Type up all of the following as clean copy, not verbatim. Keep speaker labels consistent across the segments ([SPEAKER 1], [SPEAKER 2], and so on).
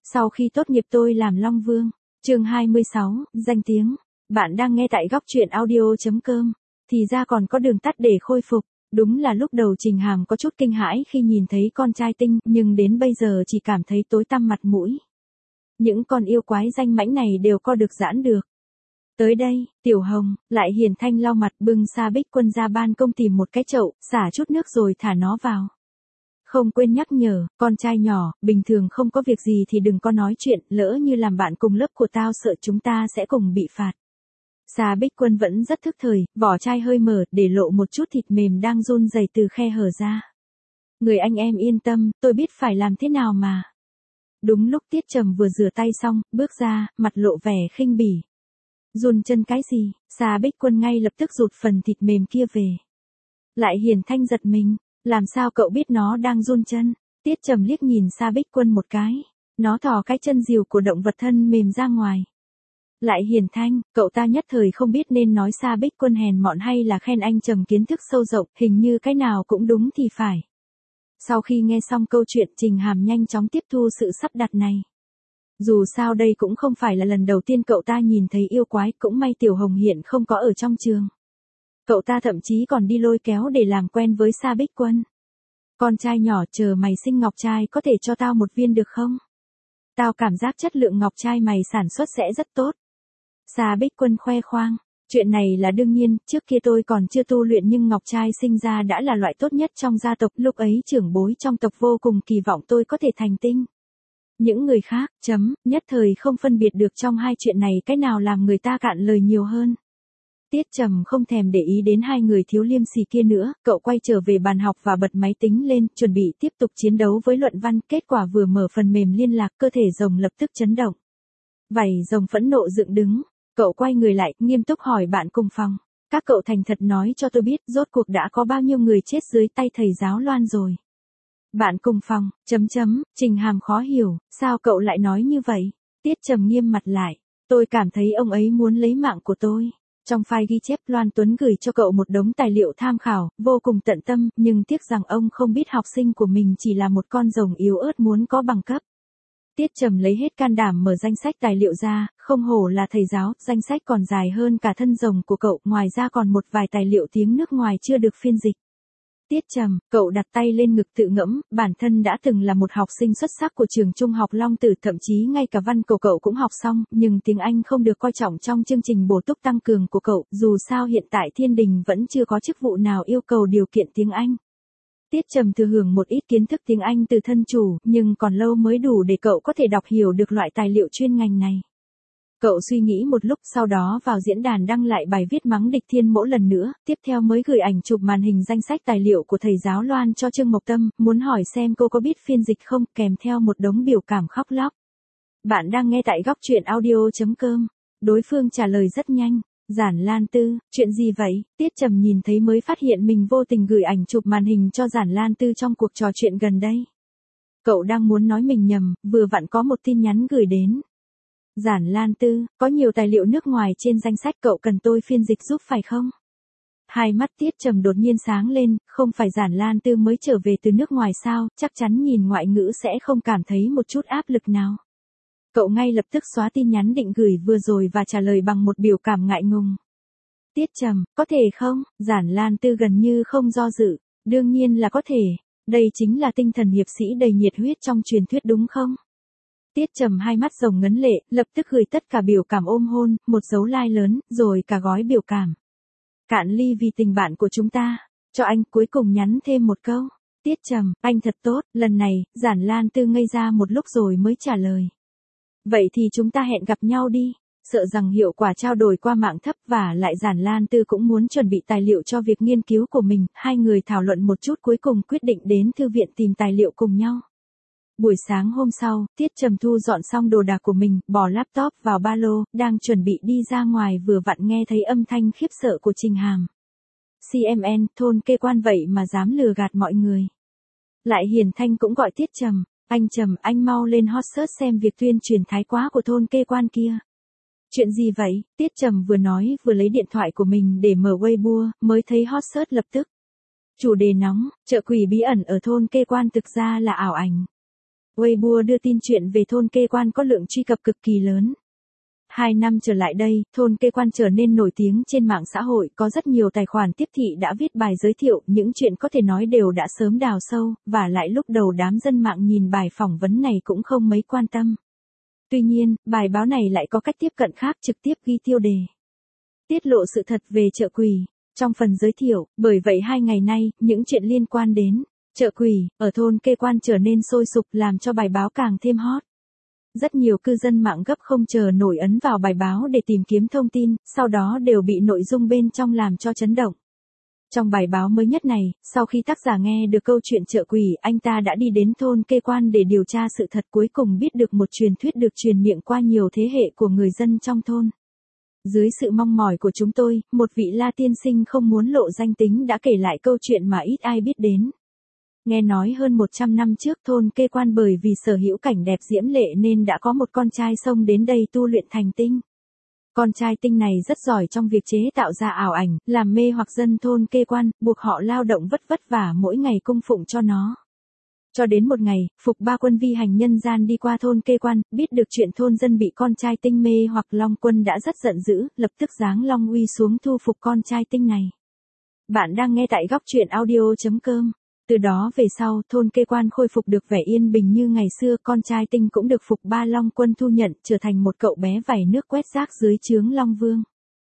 [SPEAKER 1] Sau khi tốt nghiệp tôi làm Long Vương. Chương 26, danh tiếng. Bạn đang nghe tại góc audio.com. Thì ra còn có đường tắt để khôi phục. Đúng là lúc đầu Trình Hàm có chút kinh hãi khi nhìn thấy con trai Tinh, nhưng đến bây giờ chỉ cảm thấy tối tăm mặt mũi. Những con yêu quái danh mãnh này đều co được giãn được. Tới đây, Tiểu Hồng, lại Hiền Thanh lau mặt bưng Sa Bích Quân ra ban công tìm một cái chậu, xả chút nước rồi thả nó vào. Không quên nhắc nhở, con trai nhỏ, bình thường không có việc gì thì đừng có nói chuyện, lỡ như làm bạn cùng lớp của tao sợ chúng ta sẽ cùng bị phạt. Sa Bích Quân vẫn rất thức thời, vỏ chai hơi mở, để lộ một chút thịt mềm đang run rẩy từ khe hở ra. Người anh em yên tâm, tôi biết phải làm thế nào mà. Đúng lúc Tiết Trầm vừa rửa tay xong, bước ra, mặt lộ vẻ khinh bỉ. Run chân cái gì? Sa Bích Quân ngay lập tức rụt phần thịt mềm kia về. Lại Hiền Thanh giật mình. Làm sao cậu biết nó đang run chân? Tiết Trầm liếc nhìn Sa Bích Quân một cái. Nó thò cái chân rìu của động vật thân mềm ra ngoài. Lại Hiền Thanh, cậu ta nhất thời không biết nên nói Sa Bích Quân hèn mọn hay là khen anh Trầm kiến thức sâu rộng, hình như cái nào cũng đúng thì phải. Sau khi nghe xong câu chuyện, Trình Hàm nhanh chóng tiếp thu sự sắp đặt này. Dù sao đây cũng không phải là lần đầu tiên cậu ta nhìn thấy yêu quái, cũng may Tiểu Hồng hiện không có ở trong trường. Cậu ta thậm chí còn đi lôi kéo để làm quen với Sa Bích Quân. Con trai nhỏ, chờ mày sinh ngọc trai có thể cho tao một viên được không? Tao cảm giác chất lượng ngọc trai mày sản xuất sẽ rất tốt. Sa Bích Quân khoe khoang. Chuyện này là đương nhiên, trước kia tôi còn chưa tu luyện nhưng ngọc trai sinh ra đã là loại tốt nhất trong gia tộc, lúc ấy trưởng bối trong tộc vô cùng kỳ vọng tôi có thể thành tinh. Những người khác, nhất thời không phân biệt được trong hai chuyện này cái nào làm người ta cạn lời nhiều hơn. Tiết Trầm không thèm để ý đến hai người thiếu liêm sỉ kia nữa, cậu quay trở về bàn học và bật máy tính lên, chuẩn bị tiếp tục chiến đấu với luận văn, kết quả vừa mở phần mềm liên lạc, cơ thể rồng lập tức chấn động. Vảy rồng phẫn nộ dựng đứng, cậu quay người lại, nghiêm túc hỏi bạn cùng phòng. Các cậu thành thật nói cho tôi biết, rốt cuộc đã có bao nhiêu người chết dưới tay thầy giáo Loan rồi. Bạn cùng phòng, Trình Hàm khó hiểu, sao cậu lại nói như vậy? Tiết Trầm nghiêm mặt lại, tôi cảm thấy ông ấy muốn lấy mạng của tôi. Trong file ghi chép Loan Tuấn gửi cho cậu một đống tài liệu tham khảo, vô cùng tận tâm, nhưng tiếc rằng ông không biết học sinh của mình chỉ là một con rồng yếu ớt muốn có bằng cấp. Tiết Trầm lấy hết can đảm mở danh sách tài liệu ra, không hổ là thầy giáo, danh sách còn dài hơn cả thân rồng của cậu, ngoài ra còn một vài tài liệu tiếng nước ngoài chưa được phiên dịch. Tiết Trầm, cậu đặt tay lên ngực tự ngẫm, bản thân đã từng là một học sinh xuất sắc của trường trung học Long Tử, thậm chí ngay cả văn của cậu cũng học xong, nhưng tiếng Anh không được coi trọng trong chương trình bổ túc tăng cường của cậu, dù sao hiện tại Thiên Đình vẫn chưa có chức vụ nào yêu cầu điều kiện tiếng Anh. Tiết Trầm thừa hưởng một ít kiến thức tiếng Anh từ thân chủ, nhưng còn lâu mới đủ để cậu có thể đọc hiểu được loại tài liệu chuyên ngành này. Cậu suy nghĩ một lúc, sau đó vào diễn đàn đăng lại bài viết mắng địch Thiên Mỗ lần nữa, tiếp theo mới gửi ảnh chụp màn hình danh sách tài liệu của thầy giáo Loan cho Trương Mộc Tâm, muốn hỏi xem cô có biết phiên dịch không, kèm theo một đống biểu cảm khóc lóc. Bạn đang nghe tại góc audio.com. Đối phương trả lời rất nhanh. Giản Lan Tư, chuyện gì vậy? Tiết Trầm nhìn thấy mới phát hiện mình vô tình gửi ảnh chụp màn hình cho Giản Lan Tư trong cuộc trò chuyện gần đây. Cậu đang muốn nói mình nhầm, vừa vặn có một tin nhắn gửi đến. Giản Lan Tư, có nhiều tài liệu nước ngoài trên danh sách, cậu cần tôi phiên dịch giúp phải không? Hai mắt Tiết Trầm đột nhiên sáng lên, không phải Giản Lan Tư mới trở về từ nước ngoài sao, chắc chắn nhìn ngoại ngữ sẽ không cảm thấy một chút áp lực nào. Cậu ngay lập tức xóa tin nhắn định gửi vừa rồi và trả lời bằng một biểu cảm ngại ngùng. Tiết Trầm, có thể không? Giản Lan Tư gần như không do dự, đương nhiên là có thể, đây chính là tinh thần hiệp sĩ đầy nhiệt huyết trong truyền thuyết đúng không? Tiết Trầm hai mắt rồng ngấn lệ, lập tức gửi tất cả biểu cảm ôm hôn, một dấu like lớn, rồi cả gói biểu cảm. Cạn ly vì tình bạn của chúng ta, cho anh, cuối cùng nhắn thêm một câu. Tiết Trầm, anh thật tốt, lần này, Giản Lan Tư ngây ra một lúc rồi mới trả lời. Vậy thì chúng ta hẹn gặp nhau đi, sợ rằng hiệu quả trao đổi qua mạng thấp và lại Giản Lan Tư cũng muốn chuẩn bị tài liệu cho việc nghiên cứu của mình, hai người thảo luận một chút cuối cùng quyết định đến thư viện tìm tài liệu cùng nhau. Buổi sáng hôm sau, Tiết Trầm thu dọn xong đồ đạc của mình, bỏ laptop vào ba lô, đang chuẩn bị đi ra ngoài vừa vặn nghe thấy âm thanh khiếp sợ của Trình Hàm. CMN, thôn kê quan vậy mà dám lừa gạt mọi người. Lại Hiền Thanh cũng gọi Tiết Trầm, anh Trầm, anh mau lên hot search xem việc tuyên truyền thái quá của thôn kê quan kia. Chuyện gì vậy? Tiết Trầm vừa nói vừa lấy điện thoại của mình để mở Weibo, mới thấy hot search lập tức. Chủ đề nóng, chợ quỷ bí ẩn ở thôn kê quan thực ra là ảo ảnh. Weibo đưa tin chuyện về thôn Kê Quan có lượng truy cập cực kỳ lớn. 2 năm trở lại đây, thôn Kê Quan trở nên nổi tiếng trên mạng xã hội, có rất nhiều tài khoản tiếp thị đã viết bài giới thiệu, những chuyện có thể nói đều đã sớm đào sâu, và lại lúc đầu đám dân mạng nhìn bài phỏng vấn này cũng không mấy quan tâm. Tuy nhiên, bài báo này lại có cách tiếp cận khác, trực tiếp ghi tiêu đề. Tiết lộ sự thật về chợ quỳ. Trong phần giới thiệu, bởi vậy 2 ngày nay, những chuyện liên quan đến chợ quỳ ở thôn Kê Quan trở nên sôi sục làm cho bài báo càng thêm hot. Rất nhiều cư dân mạng gấp không chờ nổi ấn vào bài báo để tìm kiếm thông tin, sau đó đều bị nội dung bên trong làm cho chấn động. Trong bài báo mới nhất này, sau khi tác giả nghe được câu chuyện chợ quỳ, anh ta đã đi đến thôn Kê Quan để điều tra sự thật, cuối cùng biết được một truyền thuyết được truyền miệng qua nhiều thế hệ của người dân trong thôn. Dưới sự mong mỏi của chúng tôi, một vị La tiên sinh không muốn lộ danh tính đã kể lại câu chuyện mà ít ai biết đến. Nghe nói hơn 100 năm trước thôn Kê Quan bởi vì sở hữu cảnh đẹp diễm lệ nên đã có một con trai xông đến đây tu luyện thành tinh. Con trai tinh này rất giỏi trong việc chế tạo ra ảo ảnh, làm mê hoặc dân thôn Kê Quan, buộc họ lao động vất vả mỗi ngày cung phụng cho nó. Cho đến một ngày, Phục Ba Quân vi hành nhân gian đi qua thôn Kê Quan, biết được chuyện thôn dân bị con trai tinh mê hoặc Long Quân đã rất giận dữ, lập tức giáng Long uy xuống thu phục con trai tinh này. Bạn đang nghe tại góc truyện audio.com. Từ đó về sau, thôn Kê Quan khôi phục được vẻ yên bình như ngày xưa, con trai tinh cũng được Phục Ba Long Quân thu nhận, trở thành một cậu bé vảy nước quét rác dưới trướng Long Vương.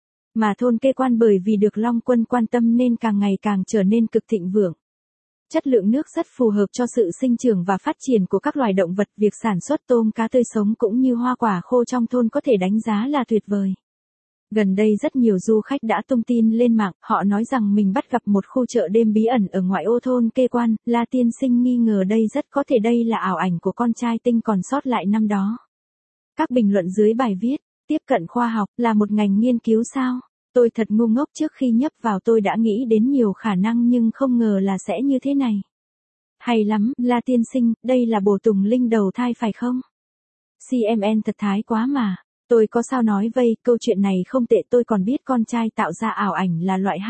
[SPEAKER 1] Mà thôn Kê Quan bởi vì được Long Quân quan tâm nên càng ngày càng trở nên cực thịnh vượng. Chất lượng nước rất phù hợp cho sự sinh trưởng và phát triển của các loài động vật, việc sản xuất tôm cá tươi sống cũng như hoa quả khô trong thôn có thể đánh giá là tuyệt vời. Gần đây rất nhiều du khách đã tung tin lên mạng, họ nói rằng mình bắt gặp một khu chợ đêm bí ẩn ở ngoại ô thôn Kê Quan, La tiên sinh nghi ngờ đây rất có thể đây là ảo ảnh của con trai tinh còn sót lại năm đó. Các bình luận dưới bài viết, tiếp cận khoa học là một ngành nghiên cứu sao? Tôi thật ngu ngốc, trước khi nhấp vào tôi đã nghĩ đến nhiều khả năng nhưng không ngờ là sẽ như thế này. Hay lắm, La tiên sinh, đây là bồ tùng linh đầu thai phải không? CMN thật thái quá mà. Tôi có sao nói vây, câu chuyện này không tệ, tôi còn biết con trai tạo ra ảo ảnh là loại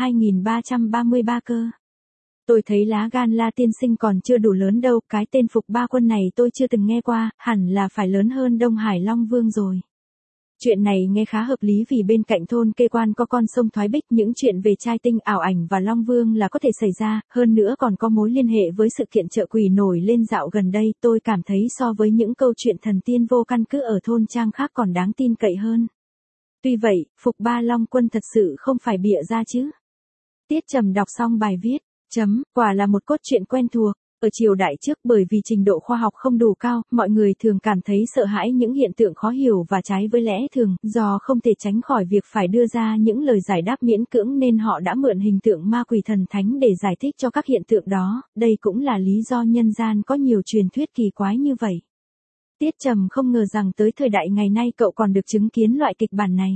[SPEAKER 1] 2333 cơ. Tôi thấy lá gan La tiên sinh còn chưa đủ lớn đâu, cái tên Phục Ba Quân này tôi chưa từng nghe qua, hẳn là phải lớn hơn Đông Hải Long Vương rồi. Chuyện này nghe khá hợp lý vì bên cạnh thôn Kê Quan có con sông Thoái Bích, những chuyện về trai tinh ảo ảnh và Long Vương là có thể xảy ra, hơn nữa còn có mối liên hệ với sự kiện chợ quỳ nổi lên dạo gần đây, tôi cảm thấy so với những câu chuyện thần tiên vô căn cứ ở thôn trang khác còn đáng tin cậy hơn. Tuy vậy, Phục Ba Long Quân thật sự không phải bịa ra chứ. Tiết Trầm đọc xong bài viết, quả là một cốt truyện quen thuộc. Ở triều đại trước, bởi vì trình độ khoa học không đủ cao, mọi người thường cảm thấy sợ hãi những hiện tượng khó hiểu và trái với lẽ thường, do không thể tránh khỏi việc phải đưa ra những lời giải đáp miễn cưỡng nên họ đã mượn hình tượng ma quỷ thần thánh để giải thích cho các hiện tượng đó, đây cũng là lý do nhân gian có nhiều truyền thuyết kỳ quái như vậy. Tiết Trầm không ngờ rằng tới thời đại ngày nay cậu còn được chứng kiến loại kịch bản này.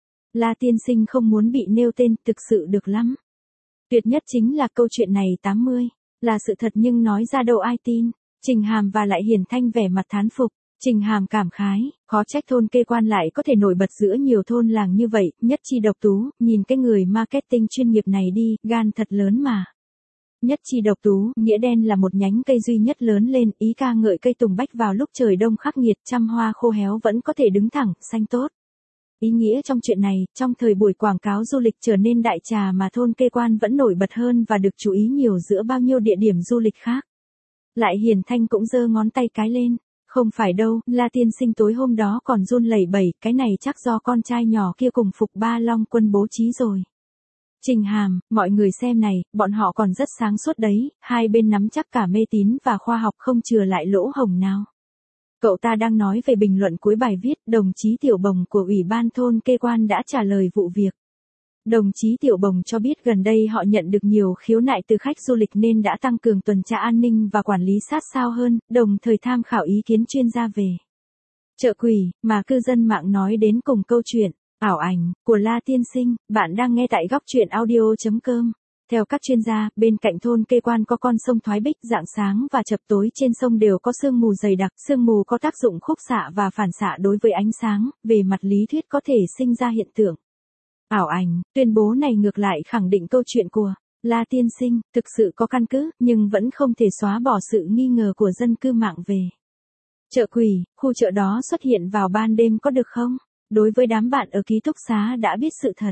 [SPEAKER 1] La tiên sinh không muốn bị nêu tên, thực sự được lắm. Tuyệt nhất chính là câu chuyện này 80. Là sự thật nhưng nói ra đâu ai tin. Trình Hàm và lại Hiển Thanh vẻ mặt thán phục. Trình Hàm cảm khái, khó trách thôn Kê Quan lại có thể nổi bật giữa nhiều thôn làng như vậy, Nhất Chi Độc Tú, nhìn cái người marketing chuyên nghiệp này đi, gan thật lớn mà. Nhất Chi Độc Tú, nghĩa đen là một nhánh cây duy nhất lớn lên, ý ca ngợi cây tùng bách vào lúc trời đông khắc nghiệt, trăm hoa khô héo vẫn có thể đứng thẳng, xanh tốt. Ý nghĩa trong chuyện này, trong thời buổi quảng cáo du lịch trở nên đại trà mà thôn Kê Quan vẫn nổi bật hơn và được chú ý nhiều giữa bao nhiêu địa điểm du lịch khác. Lại Hiển Thanh cũng giơ ngón tay cái lên. Không phải đâu, La tiên sinh tối hôm đó còn run lẩy bẩy, cái này chắc do con trai nhỏ kia cùng Phục Ba Long Quân bố trí rồi. Trình Hàm, mọi người xem này, bọn họ còn rất sáng suốt đấy, hai bên nắm chắc cả mê tín và khoa học không chừa lại lỗ hổng nào. Cậu ta đang nói về bình luận cuối bài viết, đồng chí Tiểu Bồng của Ủy ban thôn Kê Quan đã trả lời vụ việc. Đồng chí Tiểu Bồng cho biết gần đây họ nhận được nhiều khiếu nại từ khách du lịch nên đã tăng cường tuần tra an ninh và quản lý sát sao hơn, đồng thời tham khảo ý kiến chuyên gia về chợ quỳ, mà cư dân mạng nói đến cùng câu chuyện ảo ảnh của La tiên sinh. Bạn đang nghe tại góc truyện audio.com. Theo các chuyên gia, bên cạnh thôn Kê Quan có con sông Thoái Bích, rạng sáng và chập tối trên sông đều có sương mù dày đặc, sương mù có tác dụng khúc xạ và phản xạ đối với ánh sáng, về mặt lý thuyết có thể sinh ra hiện tượng ảo ảnh. Tuyên bố này ngược lại khẳng định câu chuyện của La tiên sinh thực sự có căn cứ, nhưng vẫn không thể xóa bỏ sự nghi ngờ của dân cư mạng về Chợ quỷ, khu chợ đó xuất hiện vào ban đêm có được không? Đối với đám bạn ở ký túc xá đã biết sự thật.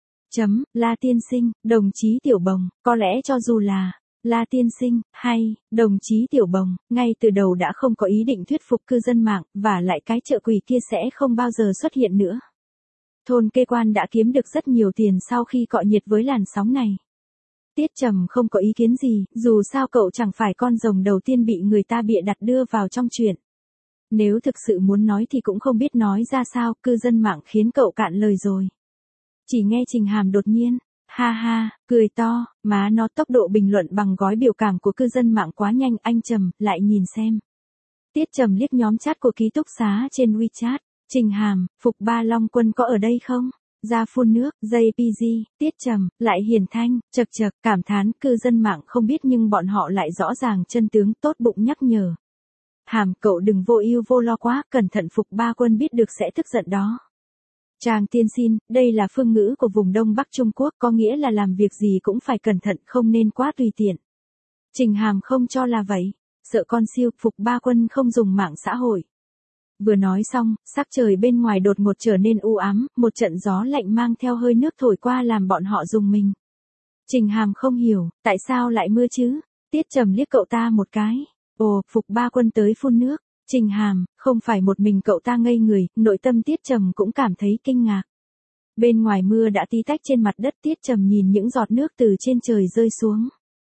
[SPEAKER 1] La tiên sinh, đồng chí Tiểu Bồng, có lẽ cho dù là La tiên sinh, hay, đồng chí Tiểu Bồng, ngay từ đầu đã không có ý định thuyết phục cư dân mạng, và lại cái chợ quỷ kia sẽ không bao giờ xuất hiện nữa. Thôn Kê Quan đã kiếm được rất nhiều tiền sau khi cọ nhiệt với làn sóng này. Tiết Trầm không có ý kiến gì, dù sao cậu chẳng phải con rồng đầu tiên bị người ta bịa đặt đưa vào trong chuyện. Nếu thực sự muốn nói thì cũng không biết nói ra sao, cư dân mạng khiến cậu cạn lời rồi. Chỉ nghe Trình Hàm đột nhiên, ha ha, cười to, má nó tốc độ bình luận bằng gói biểu cảm của cư dân mạng quá nhanh, anh Trầm, lại nhìn xem. Tiết Trầm liếc nhóm chat của ký túc xá trên WeChat, Trình Hàm, Phục Ba Long Quân có ở đây không? Ra phun nước, JPG, Tiết Trầm, lại Hiền Thanh, chật chật, cảm thán, cư dân mạng không biết nhưng bọn họ lại rõ ràng chân tướng, tốt bụng nhắc nhở. Hàm, cậu đừng vô ưu vô lo quá, cẩn thận Phục Ba Quân biết được sẽ tức giận đó. Trang tiên xin, đây là phương ngữ của vùng Đông Bắc Trung Quốc, có nghĩa là làm việc gì cũng phải cẩn thận, không nên quá tùy tiện. Trình Hàm không cho là vậy, sợ con siêu, Phục Ba Quân không dùng mạng xã hội. Vừa nói xong, sắc trời bên ngoài đột ngột trở nên u ám, một trận gió lạnh mang theo hơi nước thổi qua làm bọn họ rùng mình. Trình Hàm không hiểu, tại sao lại mưa chứ? Tiết Trầm liếc cậu ta một cái. Ồ, Phục Ba Quân tới phun nước. Trình Hàm, không phải một mình cậu ta ngây người, nội tâm Tiết Trầm cũng cảm thấy kinh ngạc. Bên ngoài mưa đã tí tách trên mặt đất, Tiết Trầm nhìn những giọt nước từ trên trời rơi xuống.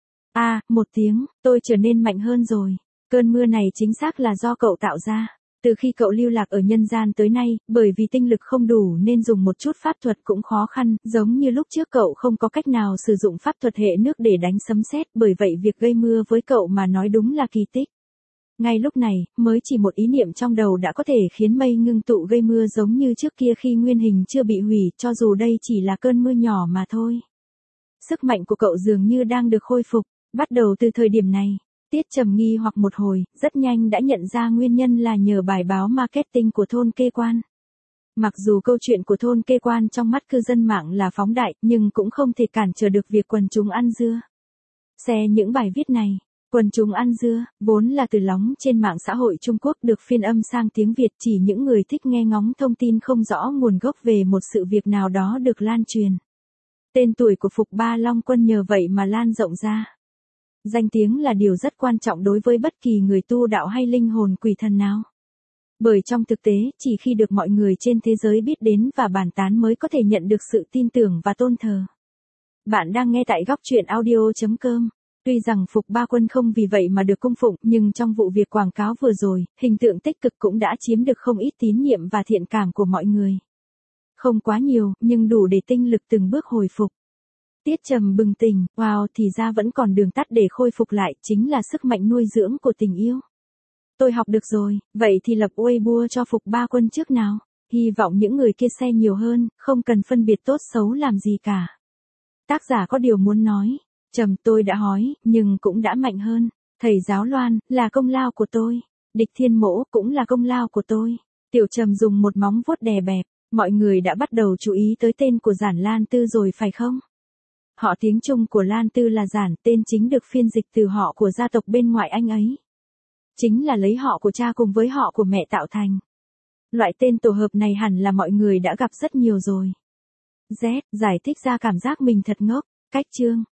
[SPEAKER 1] Một tiếng, tôi trở nên mạnh hơn rồi. Cơn mưa này chính xác là do cậu tạo ra. Từ khi cậu lưu lạc ở nhân gian tới nay, bởi vì tinh lực không đủ nên dùng một chút pháp thuật cũng khó khăn, giống như lúc trước cậu không có cách nào sử dụng pháp thuật hệ nước để đánh sấm sét, bởi vậy việc gây mưa với cậu mà nói đúng là kỳ tích. Ngay lúc này, mới chỉ một ý niệm trong đầu đã có thể khiến mây ngưng tụ gây mưa giống như trước kia khi nguyên hình chưa bị hủy, cho dù đây chỉ là cơn mưa nhỏ mà thôi. Sức mạnh của cậu dường như đang được khôi phục, bắt đầu từ thời điểm này. Tiết Trầm nghi hoặc một hồi, rất nhanh đã nhận ra nguyên nhân là nhờ bài báo marketing của thôn Kê Quan. Mặc dù câu chuyện của thôn Kê Quan trong mắt cư dân mạng là phóng đại, nhưng cũng không thể cản trở được việc quần chúng ăn dưa. Xe những bài viết này, quần chúng ăn dưa, vốn là từ lóng trên mạng xã hội Trung Quốc được phiên âm sang tiếng Việt, chỉ những người thích nghe ngóng thông tin không rõ nguồn gốc về một sự việc nào đó được lan truyền. Tên tuổi của Phục Ba Long Quân nhờ vậy mà lan rộng ra. Danh tiếng là điều rất quan trọng đối với bất kỳ người tu đạo hay linh hồn quỷ thần nào. Bởi trong thực tế, chỉ khi được mọi người trên thế giới biết đến và bàn tán mới có thể nhận được sự tin tưởng và tôn thờ. Bạn đang nghe tại góc truyện audio.com. Tuy rằng Phục Ba Quân không vì vậy mà được cung phụng, nhưng trong vụ việc quảng cáo vừa rồi, hình tượng tích cực cũng đã chiếm được không ít tín nhiệm và thiện cảm của mọi người. Không quá nhiều, nhưng đủ để tinh lực từng bước hồi phục. Tiết Trầm bừng tỉnh, wow, thì ra vẫn còn đường tắt để khôi phục lại, chính là sức mạnh nuôi dưỡng của tình yêu. Tôi học được rồi, vậy thì lập Weibo cho Phục Ba Quân trước nào. Hy vọng những người kia share nhiều hơn, không cần phân biệt tốt xấu làm gì cả. Tác giả có điều muốn nói. Trầm, tôi đã hói, nhưng cũng đã mạnh hơn. Thầy giáo Loan, là công lao của tôi. Địch Thiên Mỗ, cũng là công lao của tôi. Tiểu Trầm dùng một móng vuốt đè bẹp. Mọi người đã bắt đầu chú ý tới tên của Giản Lan Tư rồi phải không? Họ tiếng Trung của Lan Tư là Giản, tên chính được phiên dịch từ họ của gia tộc bên ngoại anh ấy. Chính là lấy họ của cha cùng với họ của mẹ tạo thành. Loại tên tổ hợp này hẳn là mọi người đã gặp rất nhiều rồi. Z, giải thích ra cảm giác mình thật ngốc. Cách chương.